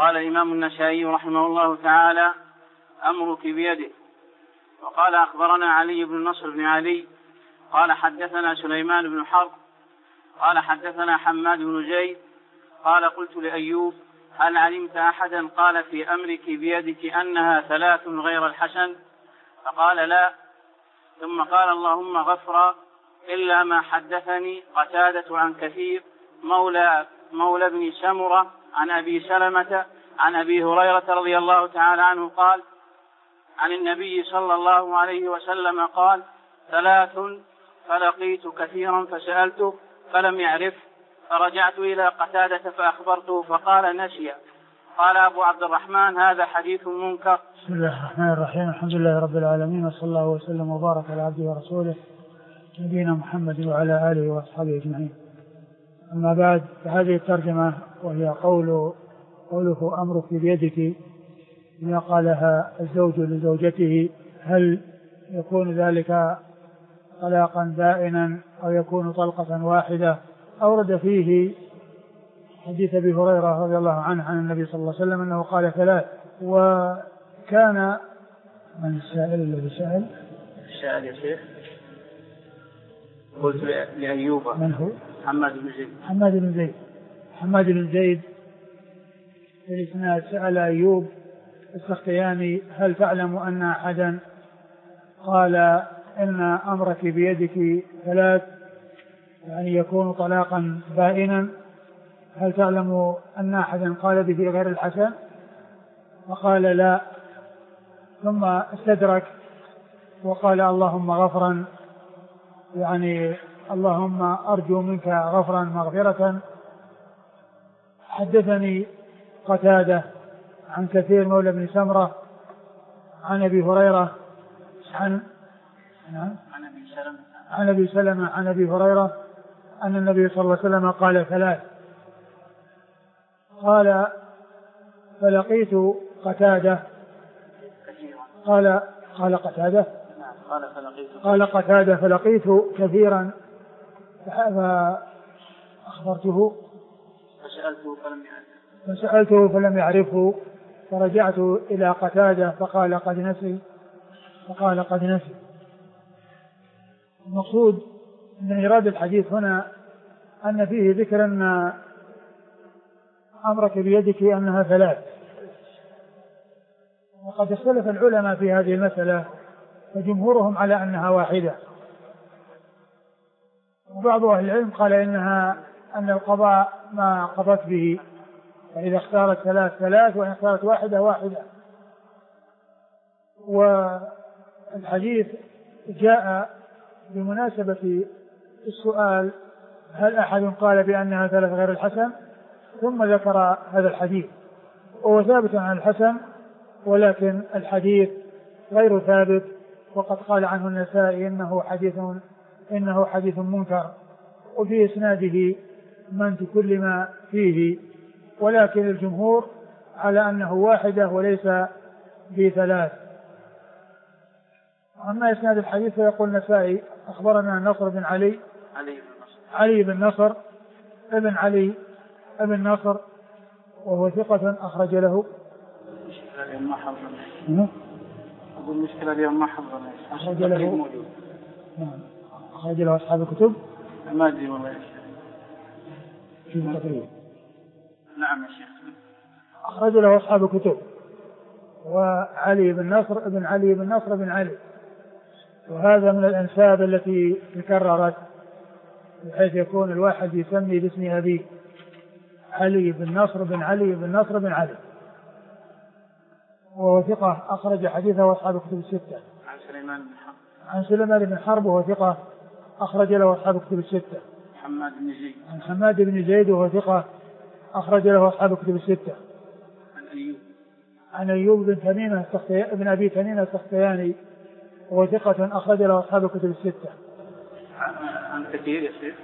قال الإمام النسائي رحمه الله تعالى: أمرك بيده. وقال: أخبرنا علي بن نصر بن علي قال حدثنا سليمان بن حرب قال حدثنا حماد بن زيد قال: قلت لأيوب: هل علمت أحدا قال في أمرك بيدك أنها 3 غير الحسن؟ فقال: لا. ثم قال: اللهم غفرا إلا ما حدثني قتادة عن كثير مولى بن سمرة عن أبي سلمة عن أبي هريرة رضي الله تعالى عنه قال: عن النبي صلى الله عليه وسلم قال: 3 فلقيت كثيرا فسألته فلم يعرف، فرجعت إلى قتادة فأخبرته فقال: نسي. قال أبو عبد الرحمن: هذا حديث منكر. بسم الله الرحمن الرحيم. الحمد لله رب العالمين، وصلى الله وسلم وبارك على عبده ورسوله نبينا محمد وعلى آله وأصحابه أجمعين. أما بعد، فهذه الترجمة وهي قوله أمرك بيدك، إذا قالها الزوج لزوجته هل يكون ذلك طلاقا بائنا أو يكون طلقة واحدة؟ أورد فيه حديث أبي هريرة رضي الله عنه عن النبي صلى الله عليه وسلم أنه قال 3. وكان من السائل الذي سأل؟ السائل يا شيخ قلت لأيوب. من هو؟ حماد بن زيد في الإسناد سأل أيوب السختياني: هل تعلم أن أحدا قال إن أمرك بيدك 3 يعني يكون طلاقا بائنا؟ هل تعلم أن أحدا قال به غير الحسن؟ فقال: لا. ثم استدرك وقال: اللهم غفرا، يعني اللهم أرجو منك غفرا مغفرة. حدثني قتادة عن كثير مولى بن سمرة عن أبي هريرة عن أبي سلمة عن أبي هريرة أن النبي صلى الله عليه وسلم قال 3. قال: فلقيت قتادة. قال قتادة فلقيت كثيرا فأخبرته فسألته فلم يعرفه، فرجعت إلى قتادة فقال: قد نسي. المقصود من إيراد الحديث هنا أن فيه ذكر أن أمرك بيدك أنها 3، وقد اختلف العلماء في هذه المسألة، فجمهورهم على أنها واحدة، وبعض أهل العلم قال أن القضاء ما قضت به، فإذا اختارت 3 وإن اختارت 1. والحديث جاء بمناسبة السؤال: هل أحد قال بأنها 3 غير الحسن؟ ثم ذكر هذا الحديث، وهو ثابت عن الحسن، ولكن الحديث غير ثابت، وقد قال عنه النسائي إنه حديث منكر، وفي إسناده من تكلم فيه، ولكن الجمهور على أنه 1 وليس ب3. أما إسناد الحديث فيقول النسائي: أخبرنا نصر بن علي بن نصر ابن علي ابن نصر، وهو ثقة أخرج له. المشكلة اليوم ما حضرنا. أخرج له أصحاب الكتب. ما أدري والله. نعم يا شيخ. أخرج له أصحاب الكتب. وعلي بن نصر ابن علي بن نصر بن علي، وهذا من الأنساب التي تكررت، بحيث يكون الواحد يسمي باسم أبيه: علي بن نصر بن علي بن نصر بن علي، وهو ثقة أخرج حديثه أصحاب الكتب 6. عن سليمان بن حرب وهو ثقة أخرج له أصحاب الكتب 6. عن حماد بن زيد وهو ثقة أخرج له أصحاب الكتب 6. عن أيوب بن أبي تميمة السختياني وهو ثقة أخرج له أصحاب الكتب 6. عن كثير يا شيخ.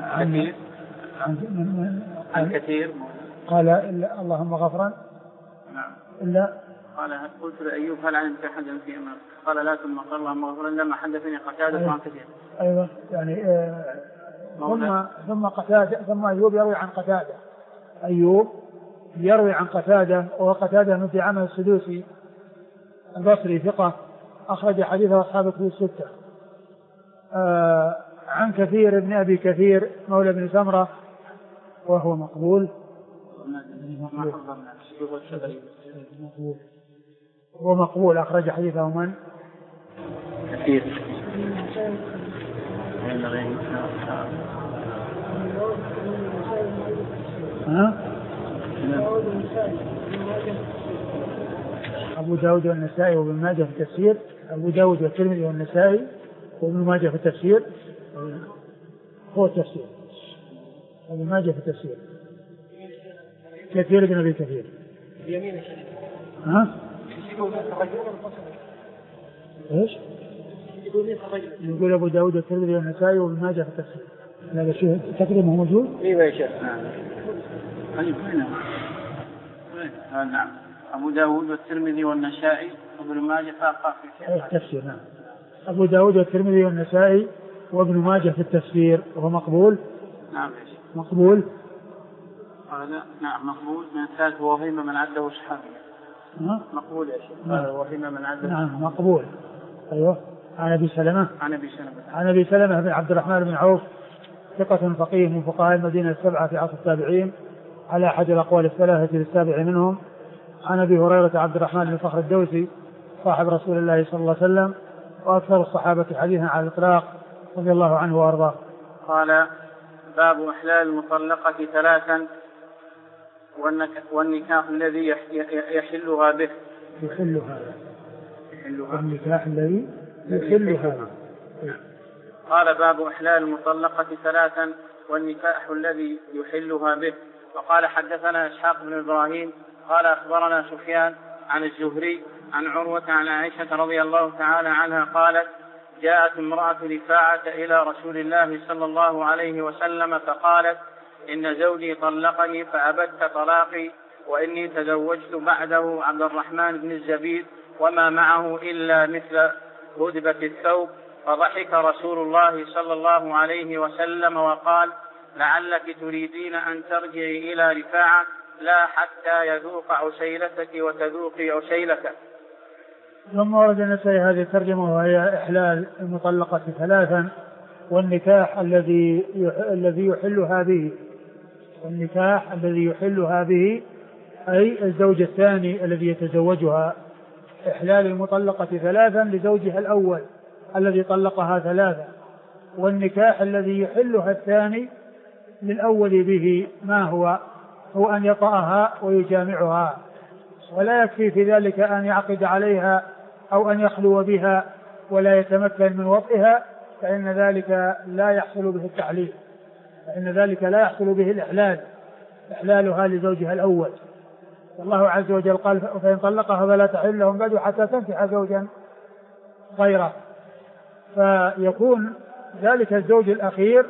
عن كثير قال: اللهم غفرا. نعم. إلا قال: قلت لأيوب: هل علمت أحدا في أمرك؟ قال: لا. ثم قال: اللهم غفرا لما حدثني قتادة عن كثير. أيوة، يعني ثم قتادة، ثم أيوب يروي عن قتادة. أيوب يروي عن قتادة، وقتادة من دعامة السدوسي البصري ثقة أخرج حديثه أصحاب الكتب الستة. عن كثير بن أبي كثير مولى بن سمرة وهو مقبول. هو مقبول أخرج حديثه من؟ كثير. أبو داود والنسائي وابن ماجه في التفسير. أبو داود والترمذي والنسائي وابن ماجه في التفسير. هو التفسير ابن ماجه في التفسير. كثير بن أبي كثير. ايش؟ يقول أبو داود والترمذي والنسائي وابن ماجه في التفسير. هذا شيء تقريبا موجود. ايوه يا شيخ. نعم. أبو داود والترمذي والنسائي وابن ماجه في التفسير. نعم. أبو داود والترمذي والنسائي وابن ماجه في التفسير وهو مقبول. نعم. مقبول. هذا نعم مقبول. من الثالث وهم من عده صحابي. مقبول يا شيخ. وهم من عده. نعم مقبول. أيوه. عن أبي سلمة. عن أبي سلمة بن عبد الرحمن بن عوف ثقة فقيه من فقهاء المدينة السبعة في عصر التابعين على أحد الأقوال الثلاثة للسابع منهم. عن أبي هريرة عبد الرحمن بن صخر الدوسي صاحب رسول الله صلى الله عليه وسلم وأكثر الصحابة حديثا على الإطلاق رضي الله عنه وأرضاه. قال: باب إحلال المطلقة ثلاثا والنكاح الذي يحلها به. النكاح الذي يحلها به. قال: باب إحلال المطلقة ثلاثا والنكاح الذي يحلها به. وقال: حدثنا إسحاق بن إبراهيم قال: أخبرنا سفيان عن الزهري عن عروة عن عائشة رضي الله تعالى عنها قالت: جاءت امرأة رفاعة إلى رسول الله صلى الله عليه وسلم فقالت: إن زوجي طلقني فأبت طلاقي وإني تزوجت بعده عبد الرحمن بن الزبير وما معه إلا مثل هدبة الثوب. فضحك رسول الله صلى الله عليه وسلم وقال: لعلك تريدين أن ترجعي إلى رفاعة لا حتى يذوق عسيلتك وتذوقي عسيلته. ثم ورد النسائي هذه الترجمة وهي إحلال المطلقة ثلاثا والنكاح الذي يحلها به. والنكاح الذي يحلها به أي الزوج الثاني الذي يتزوجها. إحلال المطلقة ثلاثا لزوجها الأول الذي طلقها ثلاثا، والنكاح الذي يحلها الثاني للأول به ما هو أن يطأها ويجامعها، ولا يكفي في ذلك أن يعقد عليها أو أن يخلو بها ولا يتمكن من وطئها، فإن ذلك لا يحصل به التعليل، فإن ذلك لا يحصل به إحلالها لزوجها الأول. والله عز وجل قال: فإن طلقها فلا تحل لهم بعد حتى تنكح زوجا غيره. فيكون ذلك الزوج الأخير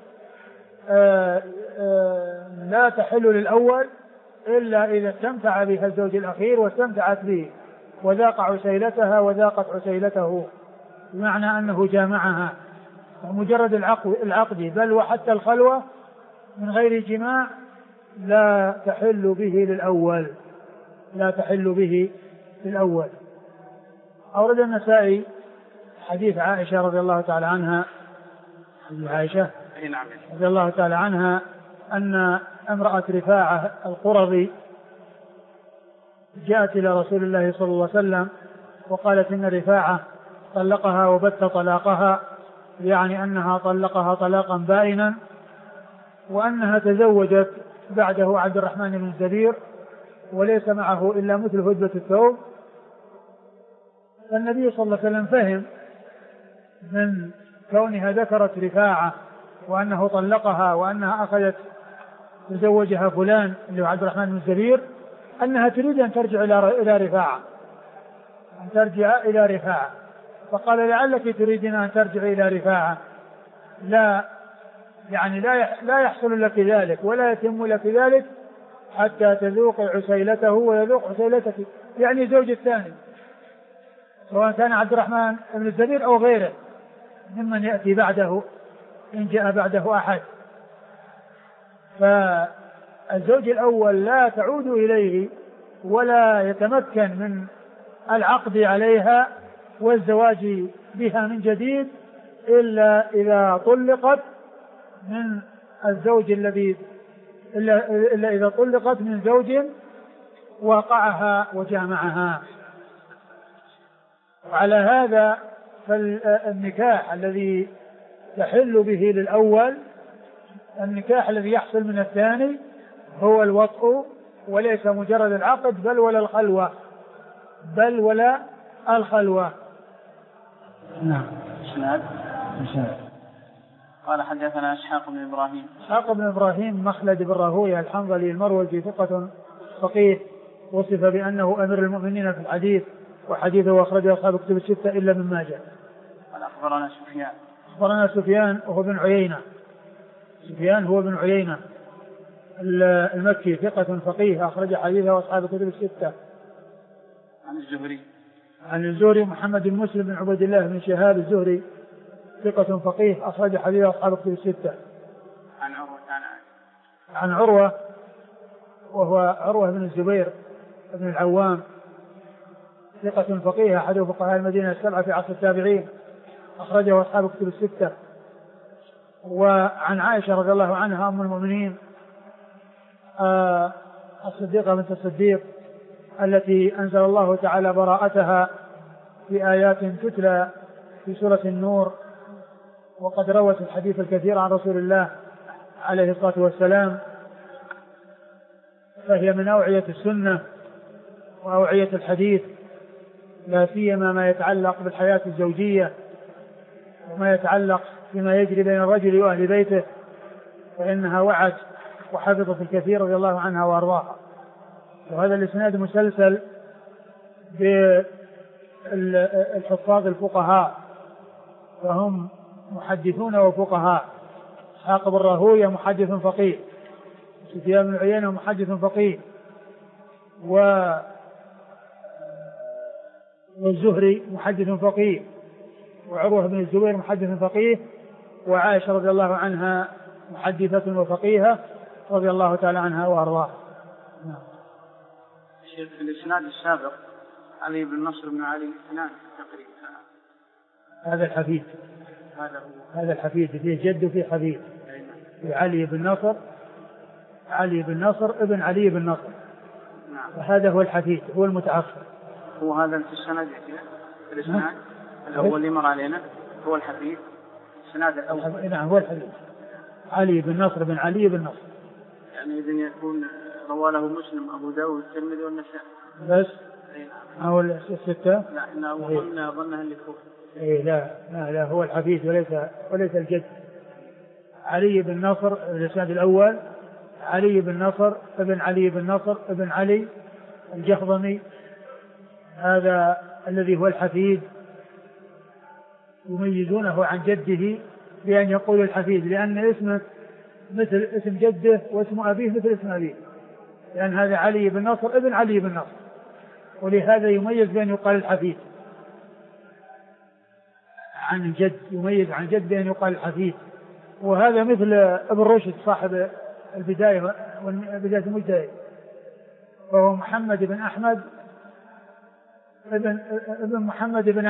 لا تحل للأول إلا إذا استمتع بها الزوج الأخير واستمتعت به وذاق عسيلتها وذاقت عسيلته، بمعنى أنه جامعها. ومجرد العقد بل وحتى الخلوة من غير جماع لا تحل به للأول. أورد النسائي حديث عائشة رضي الله تعالى عنها، رضي الله تعالى عنها أن امرأة رفاعة القرظي جاءت إلى رسول الله صلى الله عليه وسلم وقالت إن رفاعة طلقها وبت طلاقها، يعني أنها طلقها طلاقا بائنا، وأنها تزوجت بعده عبد الرحمن بن الزبير وليس معه إلا مثل هدبة الثوب. فالنبي صلى الله عليه وسلم فهم من كونها ذكرت رفاعة وأنه طلقها وأنها أخذت تزوجها فلان اللي هو عبد الرحمن بن الزبير أنها تريد أن ترجع إلى رفاعة، فقال: لعلك تريدين أن ترجع إلى رفاعة لا يحصل لك ذلك ولا يتم لك ذلك حتى تذوق عسيلته ويذوق عسيلتك، يعني زوج الثاني، سواء كان عبد الرحمن بن الزبير أو غيره ممن يأتي بعده إن جاء بعده أحد. الزوج الأول لا تعود إليه ولا يتمكن من العقد عليها والزواج بها من جديد إلا إذا طلقت من الزوج الذي إلا إذا طلقت من زوج وقعها وجامعها. وعلى هذا فالنكاح الذي تحل به للأول النكاح الذي يحصل من الثاني هو الوطء وليس مجرد العقد بل ولا الخلوة. نعم. إسناد. قال حدثنا إسحاق بن إبراهيم مخلد بن راهويه الحنظلي المروزي ثقة فقيه وصف بأنه أمير المؤمنين في الحديث وحديثه أخرجه أصحاب الكتب الستة إلا من ماجه. قال أخبرنا سفيان وهو بن عيينة. سفيان هو بن عيينة المكي ثقة فقيه أخرج حديثه أصحاب الكتب الستة. عن الزهري محمد بن مسلم بن عبد الله بن شهاب الزهري ثقة فقيه أخرج حديثه أصحاب الكتب الستة. عن عروة وهو عروة بن الزبير بن العوام ثقة فقيه أحد فقهاء المدينة السبعة في عصر التابعين أخرجه أصحاب الكتب الستة. وعن عائشة رضي الله عنها أم المؤمنين الصديقة بنت الصديق التي أنزل الله تعالى براءتها في آيات تتلى في سورة النور وقد روت الحديث الكثير عن رسول الله عليه الصلاة والسلام فهي من أوعية السنة وأوعية الحديث لا سيما ما يتعلق بالحياة الزوجية وما يتعلق بما يجري بين الرجل وأهل بيته فإنها وعت وحفظت الكثير رضي الله عنها وأرضاها. وهذا الإسناد مسلسل بالحفاظ الفقهاء فهم محدثون وفقهاء. إسحاق بن راهويه محدث فقيه سفيان بن عيينة محدث فقيه والزهري محدث فقيه وعروة بن الزبير محدث فقيه وعائشة رضي الله عنها محدثة وفقيهة رضي الله تعالى عنها وأرضاها. في الإسناد السابق علي بن نصر بن علي اثنان تقريبا. هذا الحفيد فيه جد وفيه حفيد في علي بن نصر ابن علي بن نصر. نعم. وهذا هو الحفيد هو المتأخر. هو هذا في السند في الإسناد الأول اللي مر علينا هو الحفيد السناد الأول. نعم هو الحفيد علي بن نصر بن علي بن نصر. يعني إذن يكون رواله مسلم أبو داود الترمذي والنسائي بس أو الستة. لا إحنا ظنها اللي فوق. لا هو الحفيد وليس الجد. علي بن نصر الإسناد الأول علي بن نصر ابن علي بن نصر ابن علي الجهضمي هذا الذي هو الحفيد يميزونه عن جده بأن يقول الحفيد لأن اسمه مثل اسم جده واسم أبيه مثل اسم أبيه لأن هذا علي بن نصر ابن علي بن نصر ولهذا يميز بأن يقال الحفيد عن الجد يميز عن جد بأن يقال الحفيد. وهذا مثل ابن رشد صاحب البداية المجتهد وهو محمد بن أحمد ابن محمد بن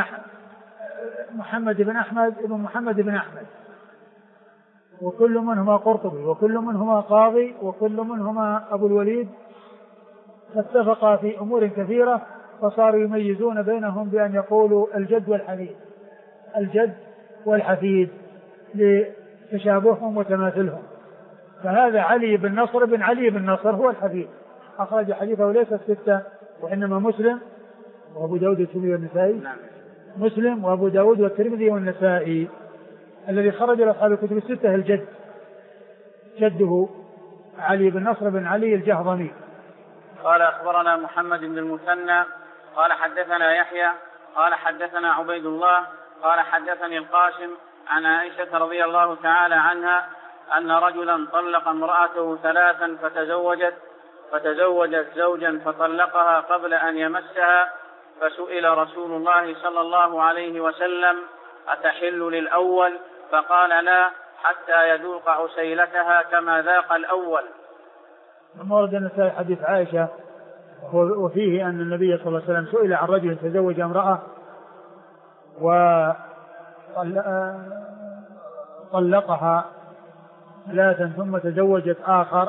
أحمد وكل منهما قرطبي وكل منهما قاضي وكل منهما أبو الوليد فاتفقا في أمور كثيرة فصاروا يميزون بينهم بأن يقولوا الجد والحفيد لتشابههم وتماثلهم. فهذا علي بن نصر بن علي بن نصر هو الحفيد أخرج حديثه ليس الستة وإنما مسلم وأبو داود والترمذي والنسائي. مسلم وأبو داود والترمذي والنسائي الذي خرج لأصحاب الكتب الستة الجد جده علي بن نصر بن علي الجهضمي. قال أخبرنا محمد بن المثنى قال حدثنا يحيى قال حدثنا عبيد الله قال حدثني القاسم عن عائشة رضي الله تعالى عنها أن رجلا طلق امرأته 3 فتزوجت زوجا فطلقها قبل أن يمسها فسئل رسول الله صلى الله عليه وسلم أتحل للأول فقال لا حتى يذوق عسيلتها كما ذاق الأول. ثم ورد النسائي حديث عائشة وفيه أن النبي صلى الله عليه وسلم سئل عن رجل تزوج امرأة وطلقها ثلاثا ثم تزوجت آخر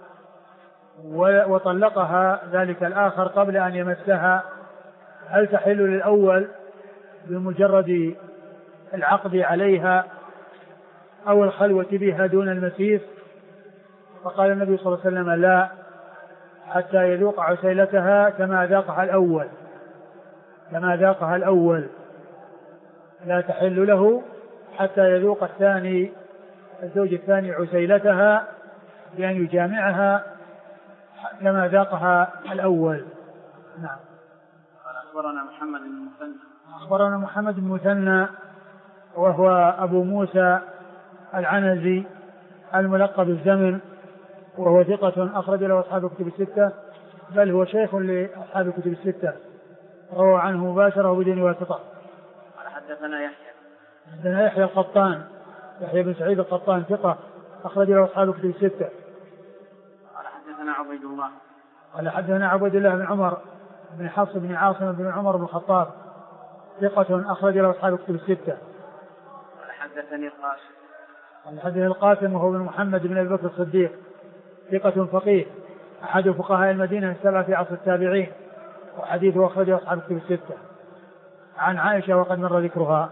وطلقها ذلك الآخر قبل أن يمسها، هل تحل للأول بمجرد العقد عليها أو الخلوة بها دون المسيس؟ فقال النبي صلى الله عليه وسلم لا، حتى يذوق عسيلتها كما ذاقها الأول، لا تحل له حتى يذوق الزوج الثاني عسيلتها بأن يجامعها كما ذاقها الأول. نعم. أخبرنا محمد بن مثنى وهو أبو موسى العنزي الملقب بالزمن، وهو ثقة أخرج له أصحاب الكتب الستة، بل هو شيخ لأصحاب الكتب الستة، روى عنه مباشرة بدون واسطة. حدثنا يحيى القطان، يحيى بن سعيد القطان ثقة أخرج له أصحاب الكتب الستة. قال حدثنا عبيد الله بن عمر بن حفص بن عاصم بن عمر بن الخطاب ثقة أخرج له أصحاب الكتب الستة. حدثني القاسم وهو بن محمد بن أبي بكر الصديق ثقة فقيه أحد فقهاء المدينة السبعة في عصر التابعين، وحديثه أخرجه أصحاب الكتب الستة. عن عائشة وقد مر ذكرها.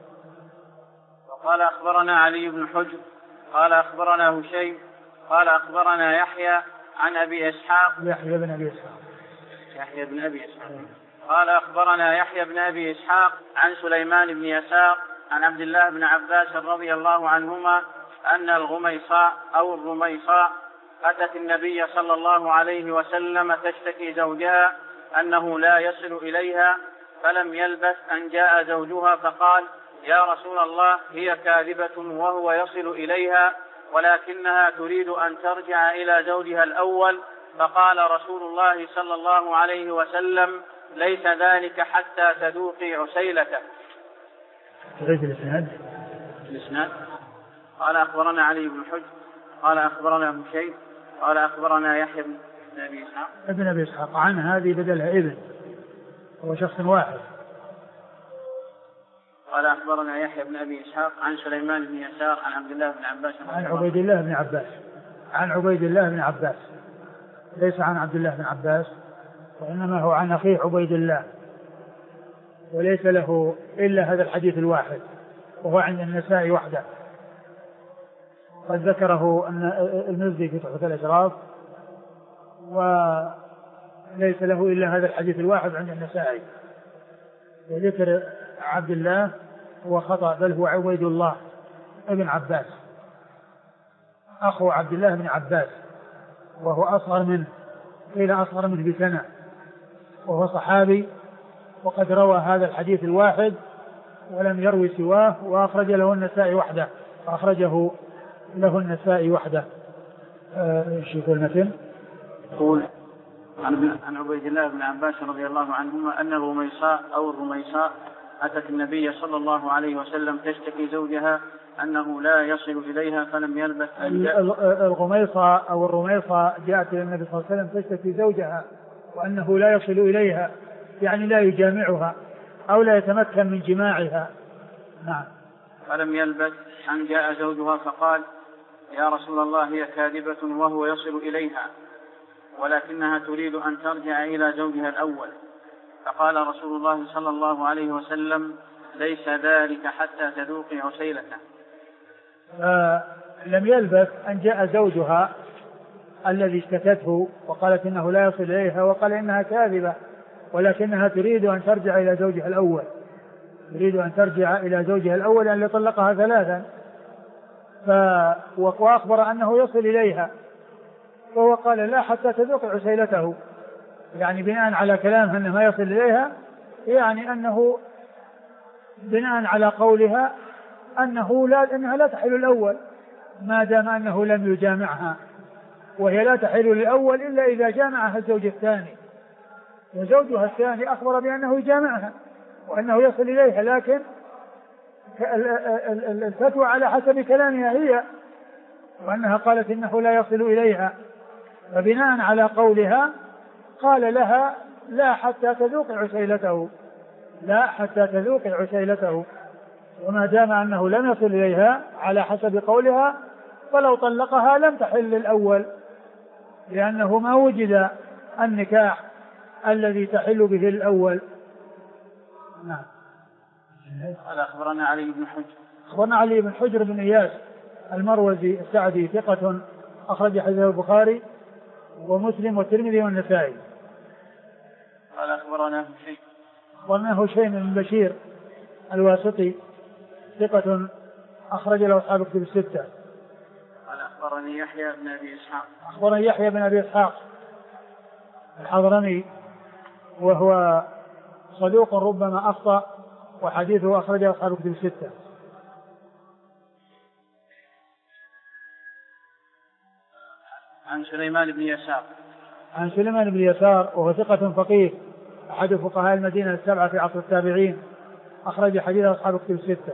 وقال أخبرنا علي بن حجر قال أخبرنا هشيم قال أخبرنا يحيى عن أبي إسحاق يحيى بن أبي إسحاق قال أخبرنا يحيى بن أبي إسحاق عن سليمان بن يسار عن عبد الله بن عباس رضي الله عنهما أن الغميصاء أو الرميصاء أتت النبي صلى الله عليه وسلم تشتكي زوجها أنه لا يصل إليها، فلم يلبث أن جاء زوجها فقال يا رسول الله هي كاذبة وهو يصل إليها ولكنها تريد أن ترجع إلى زوجها الأول، فقال رسول الله صلى الله عليه وسلم ليس ذلك حتى تذوقي عسيلته. الإسناد قال أخبرنا علي بن حجر قال أخبرنا هشيم قال أخبرنا يحيى بن أبي إسحاق عن هذه بدلها ابن، هو شخص واحد. قال أخبرنا يحيى بن أبي إسحاق عن سليمان بن يسار عن عبد الله بن عباس عن عبيد الله بن عباس ليس عن عبد الله بن عباس، وإنما هو عن أخيه عبيد الله، وليس له إلا هذا الحديث الواحد وهو عند النسائي وحده، قد ذكره المزي في تحفة الأشراف، وليس له إلا هذا الحديث الواحد عند النسائي. وذكر عبد الله هو خطأ، بل هو عبيد الله ابن عباس أخو عبد الله بن عباس، وهو أصغر منه بسنة، وهو صحابي، وقد روى هذا الحديث الواحد ولم يروي سواه، وأخرجه له النسائي وحده. شوف المتن. يقول عن عبيد الله بن عباس رضي الله عنهما أن الغميصاء أو الرميصاء أتت النبي صلى الله عليه وسلم تشتكي زوجها أنه لا يصل إليها فلم يلبث أن جاء. الغميصاء أو الرميصاء جاءت إلى النبي صلى الله عليه وسلم تشتكي زوجها وأنه لا يصل إليها، يعني لا يجامعها أو لا يتمكن من جماعها. نعم. فلم يلبث أن جاء زوجها فقال يا رسول الله هي كاذبة وهو يصل إليها ولكنها تريد أن ترجع إلى زوجها الأول، فقال رسول الله صلى الله عليه وسلم ليس ذلك حتى تذوقي عسيلته. لم يلبث أن جاء زوجها الذي اشتكته وقالت إنه لا يصل إليها، وقال إنها كاذبة ولكنها تريد أن ترجع إلى زوجها الأول أن يطلقها ثلاثا، وأخبر أنه يصل إليها، فهو قال لا حتى تذوق عسيلته، يعني بناء على كلامها أنه ما يصل إليها، يعني أنه بناء على قولها أنها لا تحل الأول ما دام أنه لم يجامعها، وهي لا تحل للأول إلا إذا جامعها الزوج الثاني، وزوجها الثاني أخبر بأنه يجامعها وأنه يصل إليها، لكن الفتوى على حسب كلامها هي، وأنها قالت إنه لا يصل إليها، فبناء على قولها قال لها لا حتى تذوقي عسيلته، لا حتى تذوقي عسيلته. وما دام أنه لم يصل إليها على حسب قولها فلو طلقها لم تحل الأول، لأنه ما وجد النكاح الذي تحل به الأول. نعم. قال أخبرنا علي بن حجر. أخبرنا علي بن حجر بن إياس المروزي السعدي ثقة أخرج حديثه البخاري ومسلم والترمذي والنسائي. قال أخبرنا هشيم. أخبرنا هشيم بن بشير الواسطي ثقة أخرج له أصحاب كتب الستة. قال أخبرني يحيى بن أبي إسحاق. أخبرني يحيى بن أبي إسحاق الحضرمي وهو صدوق ربما أخطأ وحديثه أخرجه أصحاب كتب الستة. عن سليمان بن يسار. عن سليمان بن يسار وهو ثقة فقيه أحد فقهاء المدينة السبعة في عصر التابعين أخرج حديث أصحاب كتب الستة.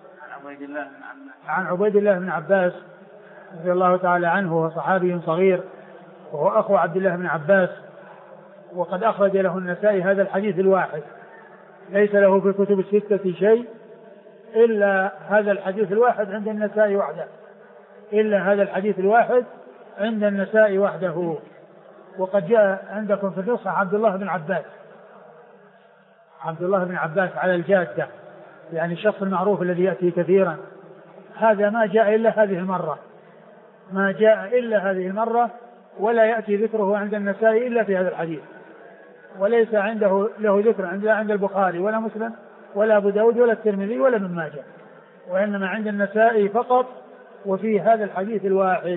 عن عبيد الله بن عباس رضي الله تعالى عنه وهو صحابي صغير وهو أخو عبد الله بن عباس، وقد أخرج له النسائي هذا الحديث الواحد، ليس له في كتب الستة شيء إلا هذا الحديث الواحد عند النسائي وحده، إلا هذا الحديث الواحد عند النسائي وحده. وقد جاء عندكم في النسخة عبد الله بن عباس، عبد الله بن عباس على الجادة، يعني الشخص المعروف الذي يأتي كثيرا. هذا ما جاء إلا هذه المرة، ما جاء إلا هذه المرة، ولا يأتي ذكره عند النسائي إلا في هذا الحديث، وليس عنده له ذكر عند البخاري ولا مسلم ولا أبو داود ولا الترمذي ولا ابن ماجه، وإنما عند النسائي فقط وفي هذا الحديث الواحد.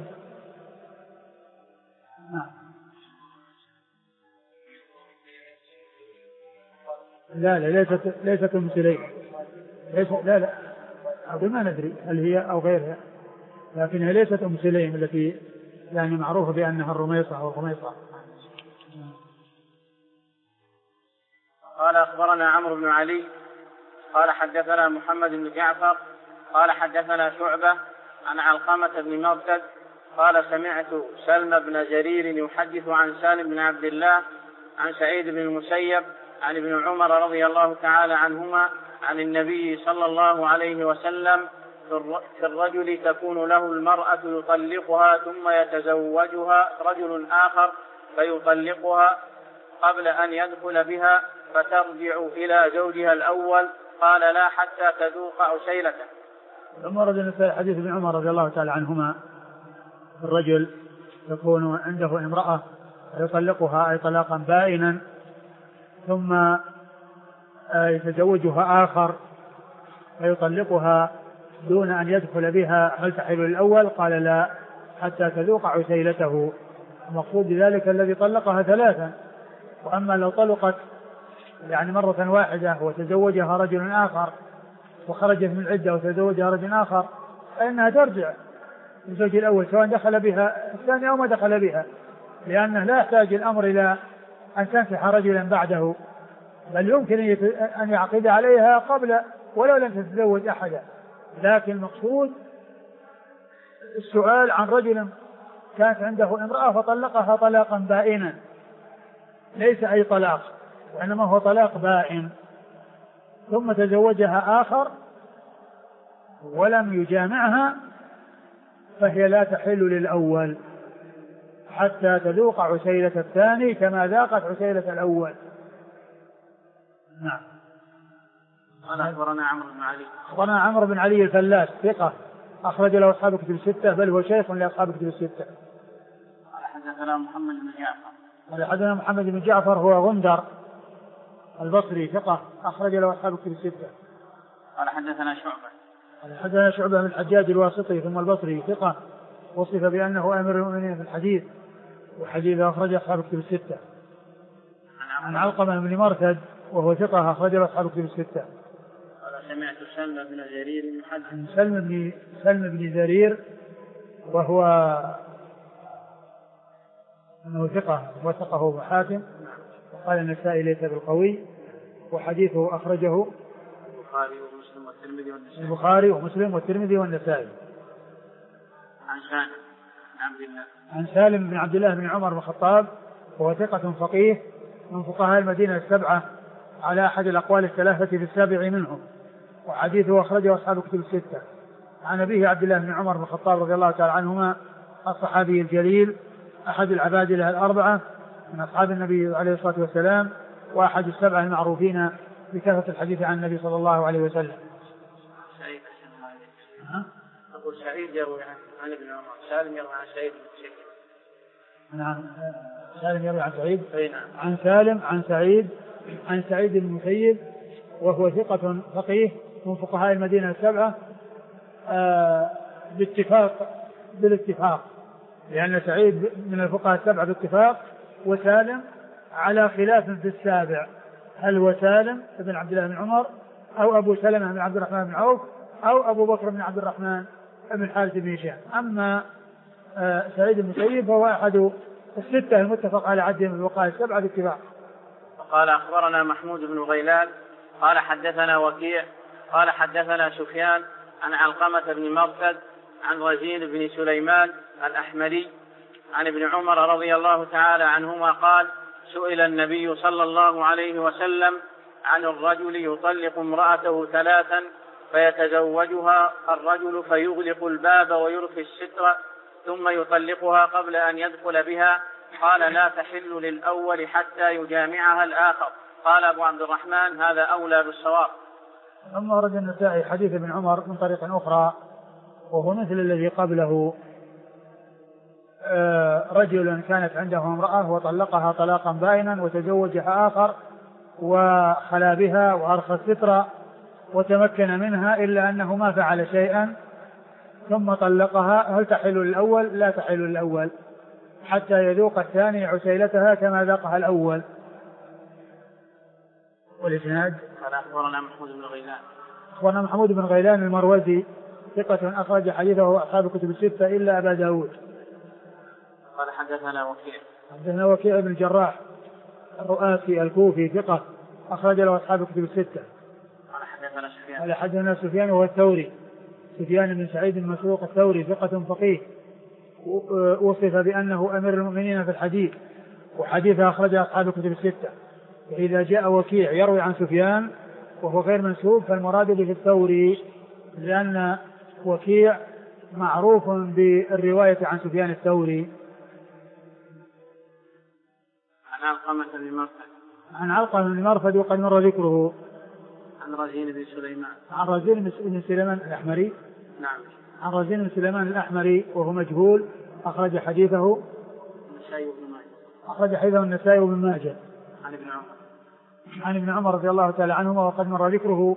لا ليست أم سليم، لا أقول ما ندري هل هي أو غيرها، لكنها ليست أم سليم التي يعني معروفة بأنها الرميصة أو الرميصة. قال أخبرنا عمرو بن علي قال حدثنا محمد بن جعفر قال حدثنا شعبة عن علقمة بن مرثد قال سمعت سلمى بن جرير يحدث عن سالم بن عبد الله عن سعيد بن المسيب عن ابن عمر رضي الله تعالى عنهما عن النبي صلى الله عليه وسلم في الرجل تكون له المرأة يطلقها ثم يتزوجها رجل آخر فيطلقها قبل أن يدخل بها فترجع إلى زوجها الأول قال لا حتى تذوق عسيلته. ثم ورد النسائي حديث ابن عمر رضي الله تعالى عنهما الرجل تكون عنده امرأة يطلقها أي طلاقا بائنا ثم يتزوجها آخر فيطلقها دون أن يدخل بها هل تحل الأول؟ قال لا حتى تذوق عسيلته. المقصود بذلك الذي طلقها ثلاثا، وأما لو طلقت يعني مرة واحدة وتزوجها رجل آخر وخرجت من العدة وتزوجها رجل آخر فإنها ترجع للزوج الأول سواء دخل بها الثاني أو ما دخل بها، لأنه لا يحتاج الأمر إلى أن تنكح رجلا بعده، بل يمكن أن يعقد عليها قبل ولو لم تتزوج أحدا. لكن المقصود السؤال عن رجل كانت عنده امرأة فطلقها طلاقا بائنا، ليس أي طلاق وإنما هو طلاق بائن، ثم تزوجها آخر ولم يجامعها فهي لا تحل للأول حتى تذوق عسيلة الثاني كما ذاقت عسيلة الأول. نعم. قال أخبرنا عمرو بن علي. أخبرنا عمرو بن علي الفلاس ثقة أخرج له أصحاب كتب الستة بل هو شيخ لأصحاب كتب الستة. قال حدثنا محمد بن جعفر. قال حدثنا محمد بن جعفر هو غندر البصري ثقة أخرج له أصحاب كتب الستة. قال حدثنا شعبة. قال حدثنا شعبة بن الحجاج الواسطي ثم البصري ثقة وصف بأنه أمير المؤمنين في الحديث وحديث أخرج أصحاب كتب الستة. عن علقمة بن مرثد وهو ثقة أخرج له أصحاب كتب الستة. سمعت سلمى بن جرير يحدث. سلمى بن جرير وهو أنه ثقة وثقه أبو حاتم وقال النسائي ليس بالقوي وحديثه أخرجه البخاري ومسلم والترمذي والنسائي. عن عن سالم بن عبد الله بن عمر بن الخطاب وهو ثقة فقيه من فقهاء المدينة السبعة على أحد الأقوال الثلاثة في السابع منهم، وحديثه أخرجه أصحاب الكتب الستة. عن أبيه عبد الله بن عمر بن الخطاب رضي الله تعالى عنهما الصحابي الجليل أحد العبادلة الأربعة من أصحاب النبي عليه الصلاة والسلام، وأحد السبعة المعروفين بكثرة الحديث عن النبي صلى الله عليه وسلم. أقول سعيد يروي عن ابن عمر، سالم يروي عن سعيد بن سعيد. نعم، سالم يروي عن سعيد. نعم. عن سالم عن سعيد بن المسيب وهو ثقة فقيه من فقهاء المدينة السبعة بالاتفاق، لأن سعيد من الفقهاء السبعة باتفاق، وسالم على خلاف في السابع، هل هو سالم بن عبد الله بن عمر أو أبو سلمة بن عبد الرحمن بن عوف أو أبو بكر بن عبد الرحمن بن الحارث بن هشام. أما سعيد بن المسيب فهو أحد الستة المتفق على عدهم من الفقهاء السبعة باتفاق. قال أخبرنا محمود بن غيلان قال حدثنا وكيع قال حدثنا سفيان عن علقمة بن مرثد عن رزين بن سليمان الأحمري عن ابن عمر رضي الله تعالى عنهما قال: سئل النبي صلى الله عليه وسلم عن الرجل يطلق امرأته 3 فيتزوجها الرجل فيغلق الباب ويرخي الستر ثم يطلقها قبل أن يدخل بها، قال: لا تحل للأول حتى يجامعها الآخر. قال أبو عبد الرحمن: هذا أولى بالصواب. ثم ورد النسائي حديث ابن عمر من طريق أخرى وهو مثل الذي قبله، رجل كانت عنده امرأة وطلقها طلاقا بائنا وتزوجها آخر وخلا بها وأرخى الستر وتمكن منها إلا أنه ما فعل شيئا ثم طلقها، هل تحل للأول؟ لا تحل للأول حتى يذوق الثاني عسيلتها كما ذاقها الأول. والإسناد قال أخبرنا محمود بن غيلان. أخبرنا محمود بن غيلان المروزي ثقة أخرج حديثه أصحاب الكتب الستة إلا أبا داود. قال حدثنا وكيع بن الجراح الرؤاسي الكوفي ثقة أخرج له أصحاب الكتب الستة. قال حدثنا سفيان وهو الثوري، سفيان بن سعيد المسروق الثوري ثقة فقيه وصف بأنه أمير المؤمنين في الحديث، وحديثه أخرج أصحاب الكتب الستة. فإذا جاء وكيع يروي عن سفيان وهو غير منسوب فالمراد به الثوري، لأن وكيع معروف بالرواية عن سفيان الثوري. عن علقمة بن مرثد. عن علقمة بن مرثد وقد مر ذكره. عن رزين بن سليمان. عن رزين بن سليمان الأحمري. نعم. عن رزين بن سليمان الأحمري وهو مجهول أخرج حديثه النسائي وابن ماجه. أخرج حديثه النسائي وابن ماجه. عن ابن عمر رضي الله تعالى عنهما وقد مر ذكره،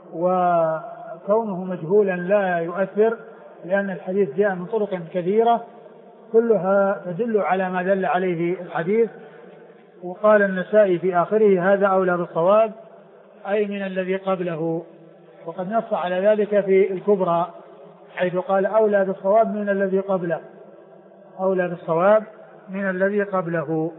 وكونه مجهولا لا يؤثر لأن الحديث جاء من طرق كثيرة كلها تدل على ما دل عليه الحديث. وقال النسائي في آخره: هذا أولى بالصواب، أي من الذي قبله، وقد نص على ذلك في الكبرى حيث قال: أولى بالصواب من الذي قبله، أولى بالصواب من الذي قبله.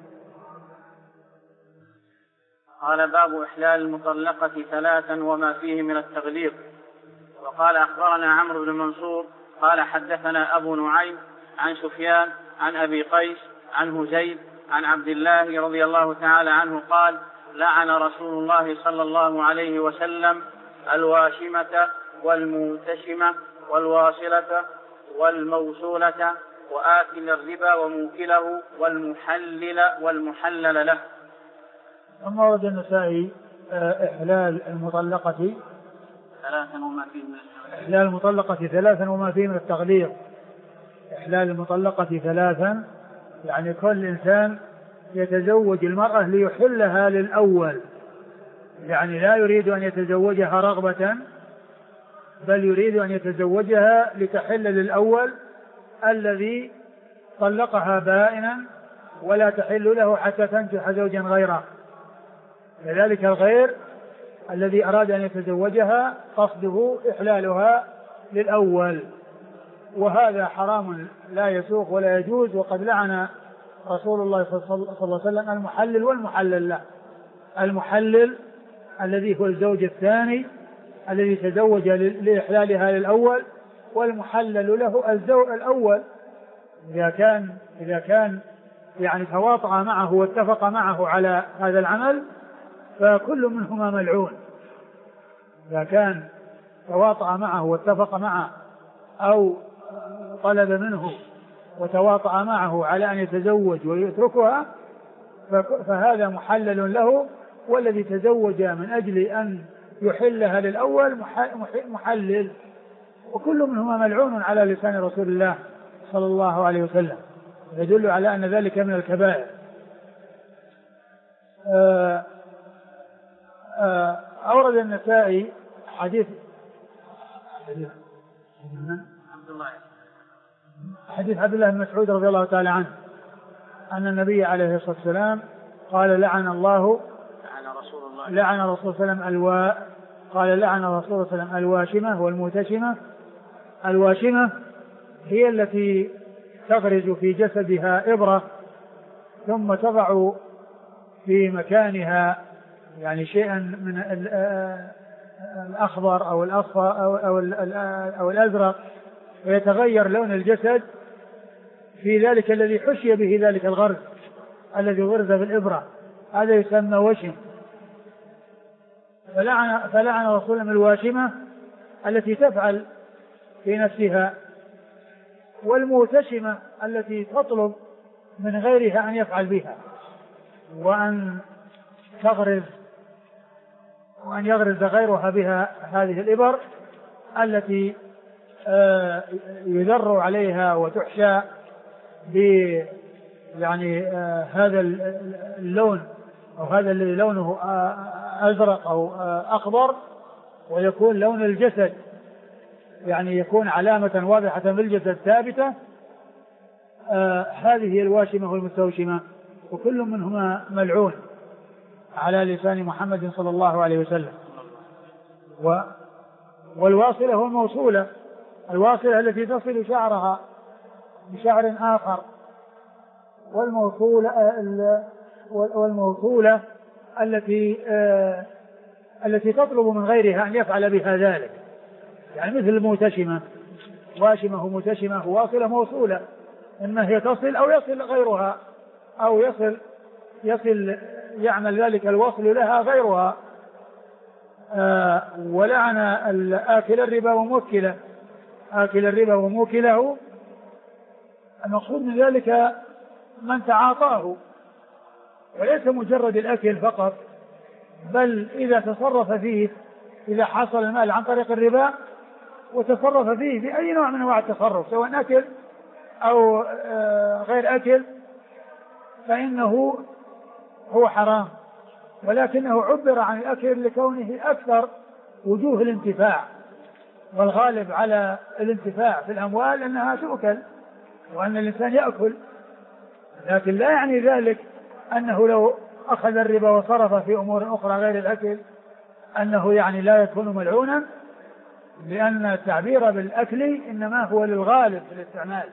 قال: باب إحلال المطلقة 3 وما فيه من التغليظ. وقال: أخبرنا عمرو بن منصور قال حدثنا أبو نعيم عن سفيان عن أبي قيس عن هزيل عن عبد الله رضي الله تعالى عنه قال: لعن رسول الله صلى الله عليه وسلم الواشمة والمنتشمة والواصلة والموصولة وآكل الربا وموكله والمحلل له. ثم ورد النسائي إحلال المطلقة 3 وما فيه من التغليظ. إحلال المطلقة 3 وما فيه من التغليظ. إحلال المطلقة 3 يعني كل إنسان يتزوج المرأة ليحلها للأول، يعني لا يريد أن يتزوجها رغبة بل يريد أن يتزوجها لتحل للأول الذي طلقها بائنا ولا تحل له حتى تنكح زوجا غيره. لذلك الغير الذي أراد أن يتزوجها قصده إحلالها للأول، وهذا حرام لا يسوق ولا يجوز. وقد لعن رسول الله صلى الله عليه وسلم المحلل والمحلل له. المحلل الذي هو الزوج الثاني الذي تزوج لإحلالها للأول، والمحلل له الزوج الأول إذا كان يعني تواطأ معه واتفق معه على هذا العمل فكل منهما ملعون. إذا كان تواطأ معه واتفق معه أو طلب منه وتواطأ معه على أن يتزوج ويتركها فهذا محلل له، والذي تزوج من أجل أن يحلها للأول محلل، وكل منهما ملعون على لسان رسول الله صلى الله عليه وسلم، يدل على أن ذلك من الكبائر. أورد النسائي حديث عبد الله بن مسعود رضي الله تعالى عنه أن النبي عليه الصلاة والسلام قال لعن رسول الله قال لعن رسول الله الواشمة والموتشمة. الواشمة هي التي تغرز في جسدها إبرة ثم تضع في مكانها يعني شيئا من الأخضر أو الأصفر أو الأزرق، ويتغير لون الجسد في ذلك الذي حشي به ذلك الغرز الذي غرز بالإبرة، هذا يسمى وشم. فلعن رسول الله الواشمة التي تفعل في نفسها، والموتشمة التي تطلب من غيرها أن يفعل بها وأن تغرز وأن يغرز غيرها بها هذه الإبر التي يذر عليها وتحشى يعني هذا اللون أو هذا الذي لونه أزرق أو أخضر، ويكون لون الجسد يعني يكون علامة واضحة في الجسد ثابتة. هذه الواشمة والمستوشمة، وكل منهما ملعون على لسان محمد صلى الله عليه وسلم. والواصلة والموصولة، الواصلة التي تصل شعرها بشعر آخر، والموصولة التي تطلب من غيرها أن يفعل بها ذلك، يعني مثل الموتشمة، واشمة وموتشمة وواصلة موصولة، إما هي تصل أو يصل غيرها، أو يصل يعمل ذلك الوصل لها غيرها. ولعن آكل الربا وموكله. آكل الربا وموكله المقصود من ذلك من تعاطاه، وليس مجرد الأكل فقط، بل إذا تصرف فيه، إذا حصل المال عن طريق الربا وتصرف فيه بأي نوع من أنواع التصرف سواء أكل أو غير أكل فإنه هو حرام، ولكنه عبر عن الأكل لكونه أكثر وجوه الانتفاع، والغالب على الانتفاع في الأموال أنها تؤكل وأن الإنسان يأكل، لكن لا يعني ذلك أنه لو أخذ الربا وصرف في أمور أخرى غير الأكل أنه يعني لا يكون ملعونا، لأن التعبير بالأكل إنما هو للغالب في الاستعمال،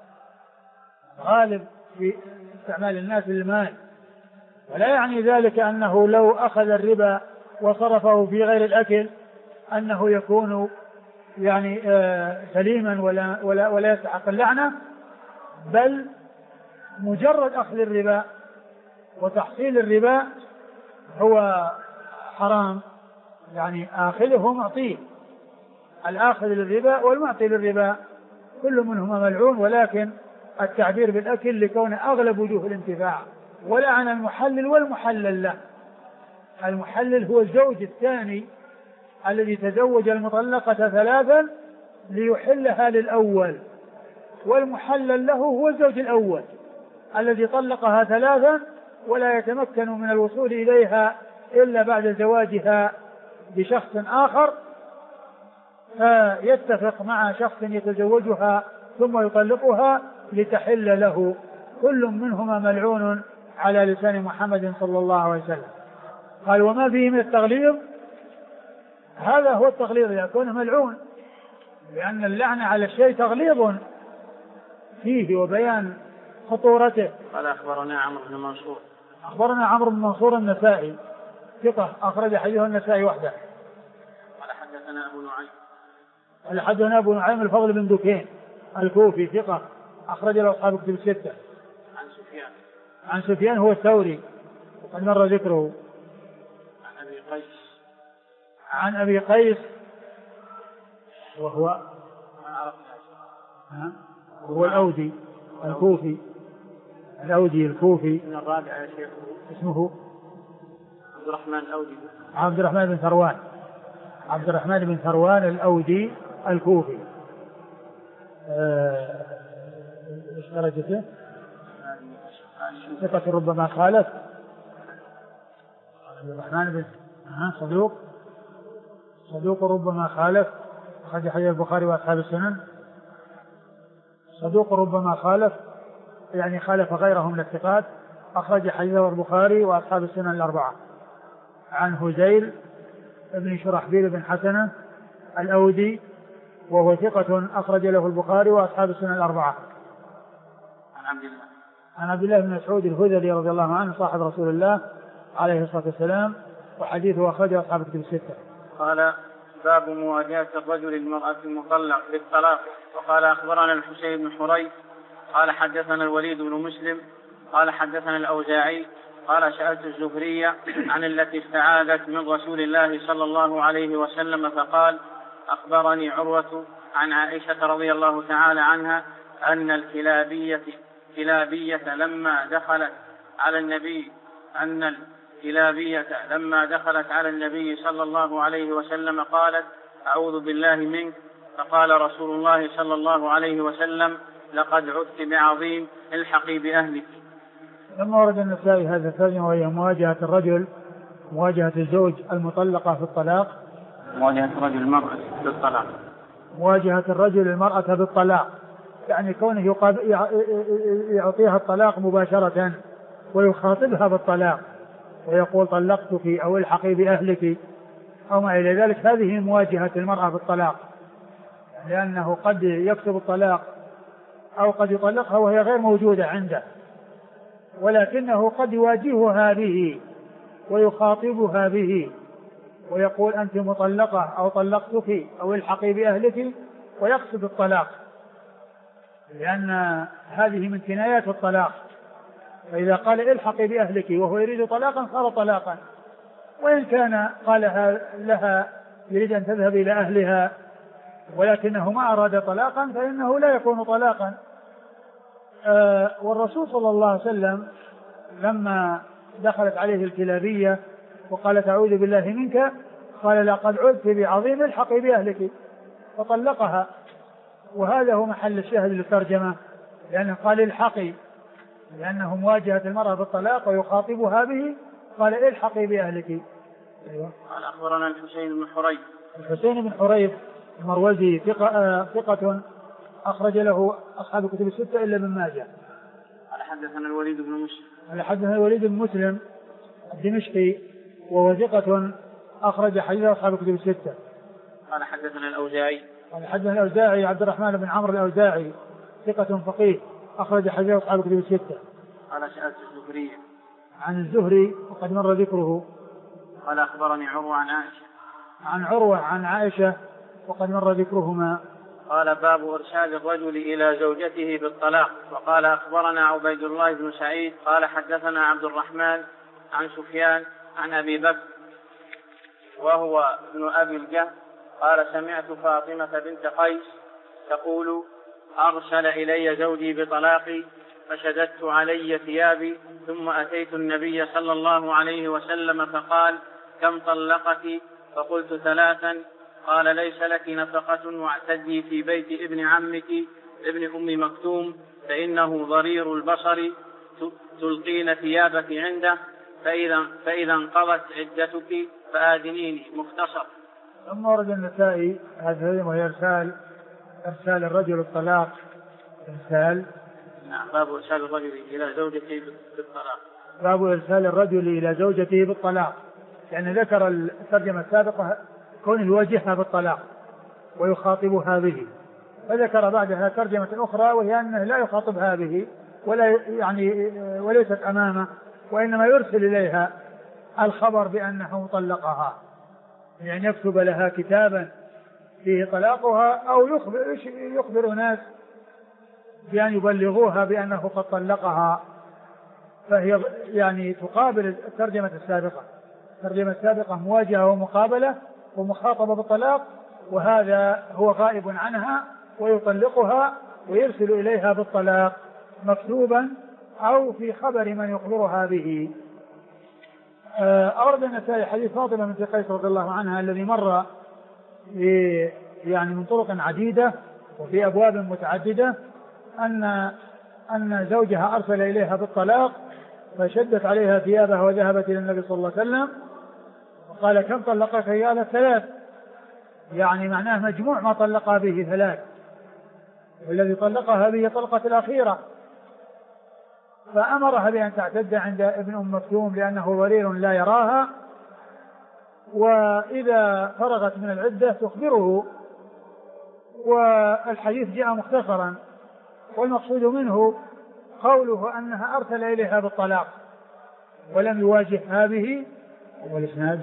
غالب في استعمال الناس للمال، ولا يعني ذلك أنه لو أخذ الربا وصرفه في غير الأكل أنه يكون يعني سليما ولا يستحق اللعنة، بل مجرد أخذ الربا وتحصيل الربا هو حرام، يعني آخذه معطيه، الآخذ للربا والمعطي للربا كل منهما ملعون، ولكن التعبير بالأكل لكون أغلب وجوه الانتفاع. ولعن المحلل والمحلل له. المحلل هو الزوج الثاني الذي تزوج المطلقة 3 ليحلها للأول، والمحلل له هو الزوج الأول الذي طلقها 3 ولا يتمكن من الوصول إليها إلا بعد زواجها بشخص آخر، فيتفق مع شخص يتزوجها ثم يطلقها لتحل له، كل منهما ملعون على لسان محمد صلى الله عليه وسلم. قال وما فيه من التغليظ، هذا هو التغليظ يكون ملعون، لأن اللعنة على الشيء تغليظ فيه وبيان خطورته. قال أخبرنا عمرو بن منصور. أخبرنا عمرو بن منصور النسائي ثقة أخرج حديثه النسائي وحده. قال حدثنا أبو نعيم. قال حدثنا أبو نعيم الفضل بن دكين الكوفي ثقة أخرج له أصحاب الكتب الستة. عن سفيان هو الثوري وقد مر ذكره. عن أبي قيس وهو الأودي الكوفي. من الرابع يا شيخ اسمه عبد الرحمن بن ثروان الأودي الكوفي. ايش درجته؟ ثقة ربما خالف. عبد الرحمن بن صدوق ربما خالف. أخرج حديث البخاري وأصحاب السنن. صدوق ربما خالف يعني خالف غيره من الثقات. أخرج حديثه البخاري وأصحاب السنن الأربعة. عن هزيل بن شرحبيل بن حسنة الأودي وهو ثقة أخرج له البخاري وأصحاب السنن الأربعة. عن عبد الله بن مسعود الهذلي رضي الله عنه صاحب رسول الله عليه الصلاة والسلام وحديثه أخرجه أصحاب الكتب الستة. قال باب مواجهة الرجل المرأة المطلق بالطلاق. وقال أخبرنا الحسين بن حريث قال حدثنا الوليد بن مسلم قال حدثنا الأوزاعي قال سألت الزهري عن التي استعاذت من رسول الله صلى الله عليه وسلم فقال أخبرني عروة عن عائشة رضي الله تعالى عنها أن الكلابية لما دخلت على النبي صلى الله عليه وسلم قالت أعوذ بالله منك. فقال رسول الله صلى الله عليه وسلم لقد عدت بعظيم الحقي بأهلك. لما ورد النسائي هذا الترجمة وهي مواجهة الزوج المطلقة في الطلاق. مواجهة الرجل المرأة بالطلاق يعني كونه يعطيها الطلاق مباشرة ويخاطبها بالطلاق ويقول طلقتك أو الحقي بأهلك أو ما إلى ذلك. هذه مواجهة المرأة بالطلاق لأنه قد يكتب الطلاق أو قد يطلقها وهي غير موجودة عنده ولكنه قد يواجهها به ويخاطبها به ويقول أنت مطلقة أو طلقتك أو الحقي بأهلك ويقصد الطلاق لأن هذه من كنايات الطلاق. فإذا قال الحقي بأهلك وهو يريد طلاقا صار طلاقا وإن كان قالها لها يريد أن تذهب إلى أهلها ولكنه ما أراد طلاقا فإنه لا يكون طلاقا. والرسول صلى الله عليه وسلم لما دخلت عليه الكلابية وقالت أعوذ بالله منك قال لقد عدت بعظيم الحقي بأهلك فطلقها. وهذا هو محل الشاهد للترجمة لأنه قال الحقي لأنه مواجهة المرأة بالطلاق ويخاطبها به قال الحقي بأهلك. أيوة. قال أخبرنا الحسين بن حريث المروزي ثقة أخرج له أصحاب الكتب الستة إلا ابن ماجه. قال حدثنا الوليد بن مسلم الدمشقي وهو ثقة أخرج حديث أصحاب الكتب الستة. قال حدثنا الأوزاعي عبد الرحمن بن عمرو الأوزاعي ثقة فقيه أخرج حديث أصحاب الكتب الستة. قال سألت الزهري عن الزهري وقد مر ذكره. قال أخبرني عروة عن عائشة وقد مر ذكرهما. قال باب إرشاد الرجل إلى زوجته بالطلاق. وقال أخبرنا عبيد الله بن سعيد قال حدثنا عبد الرحمن عن سفيان عن أبي بكر وهو ابن أبي الجهل قال سمعت فاطمة بنت قيس تقول أرسل إلي زوجي بطلاقي فشددت علي ثيابي ثم أتيت النبي صلى الله عليه وسلم فقال كم طلقت؟ فقلت 3. قال ليس لك نفقة واعتدي في بيت ابن عمك ابن أم مكتوم فإنه ضرير البصر تلقين ثيابك عنده فإذا انقضت عدتك فآذنيني. مختصر. ثم ورد النسائي هذا وهي إرسال الرجل الطلاق. باب إرسال الرجل إلى زوجته بالطلاق. باب إرسال الرجل إلى زوجته بالطلاق يعني ذكر الترجمة السابقة كونه يواجهها بالطلاق ويخاطبها به فذكر بعدها ترجمة أخرى وهي أنه لا يخاطبها به وليست أمامه وإنما يرسل إليها الخبر بأنه طلقها يعني يكتب لها كتابا فيه طلاقها أو يخبر ناس بأن يبلغوها بأنه قد طلقها، فهي يعني تقابل الترجمة السابقة. الترجمة السابقة مواجهة ومقابلة ومخاطبة بالطلاق، وهذا هو غائب عنها ويطلقها ويرسل إليها بالطلاق مكتوبا أو في خبر من يخبرها به. أورد النسائي حديث فاطمة بنت قيس رضي الله عنها الذي مر يعني من طرق عديدة وفي أبواب متعددة أن زوجها أرسل إليها بالطلاق فشدت عليها ثيابها وذهبت إلى النبي صلى الله عليه وسلم وقال كم طلقك؟ قال 3. يعني معناه مجموع ما طلقها به 3، والذي طلقها به طلقة الأخيرة، فأمرها بأن تعتد عند ابن أم مكتوم لأنه ضرير لا يراها، وإذا فرغت من العدة تخبره. والحديث جاء مختصرا، والمقصود منه قوله أنها أرسل إليها بالطلاق ولم يواجهها به. والإسناد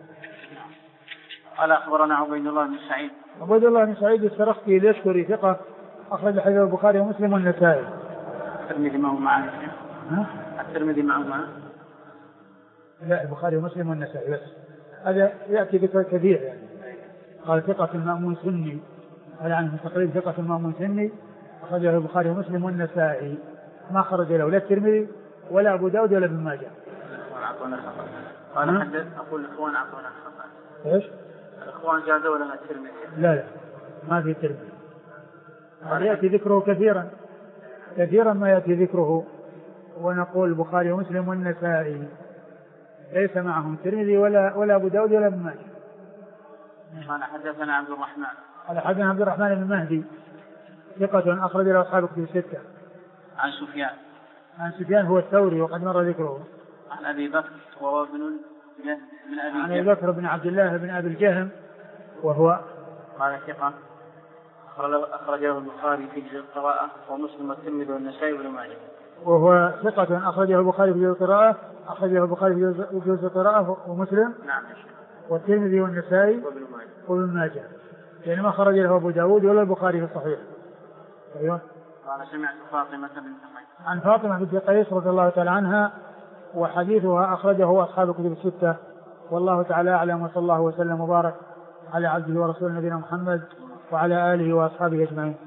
قال أخبرنا عبيد الله بن سعيد. عبيد الله بن سعيد السرخسي اليشكري ثقة أخرج حديث البخاري ومسلم والنسائي. الترمذي معه معه. الترمذي معه معه. لا، البخاري ومسلم والنسائي بس. هذا يأتي ذكر كثير يعني. قال ثقة المأمون سني، قال عنه تقريب ثقة المأمون سني أخرجه البخاري ومسلم والنسائي، ما خرج له لا الترمذي ولا أبو داود ولا ابن ماجه. قال حدث أقول الإخوان أعطونا الخطأ. إيش؟ الإخوان جازوا لنا الترمذي. لا ما في الترمذي. هذا يأتي ذكره كثيرا ما يأتي ذكره، ونقول البخاري ومسلم والنسائي ليس معهم الترمذي ولا أبو داود ولا ابن ماجه. قال حدثنا عبد الرحمن. قال حدثنا عبد الرحمن بن مهدي ثقة أخرج له أصحاب كتب 6. عن سفيان هو الثوري وقد مر ذكره. عن أبي بكر وهو من أبي بكر بن عبد الله بن أبي الجهم وهو قال ثقة أخرجه البخاري في جزء القراءة ومسلم والترمذي والنسائي وابن ماجه. وهو ثقة أخرجه البخاري في جزء القراءة، أخرجه البخاري في جزء القراءة ومسلم. نعم. والترمذي والنسائي وابن ماجه، يعني ما خرج له أبو داود ولا البخاري في الصحيح. أيوة. قال سمعت فاطمة بنت قيس. عن فاطمة بنت قيس رضي الله تعالى عنها، وحديثها أخرجه أصحاب الكتب 6. والله تعالى أعلم، وصلى الله وسلم وبارك على عبده ورسوله نبينا محمد وعلى آله وأصحابه أجمعين.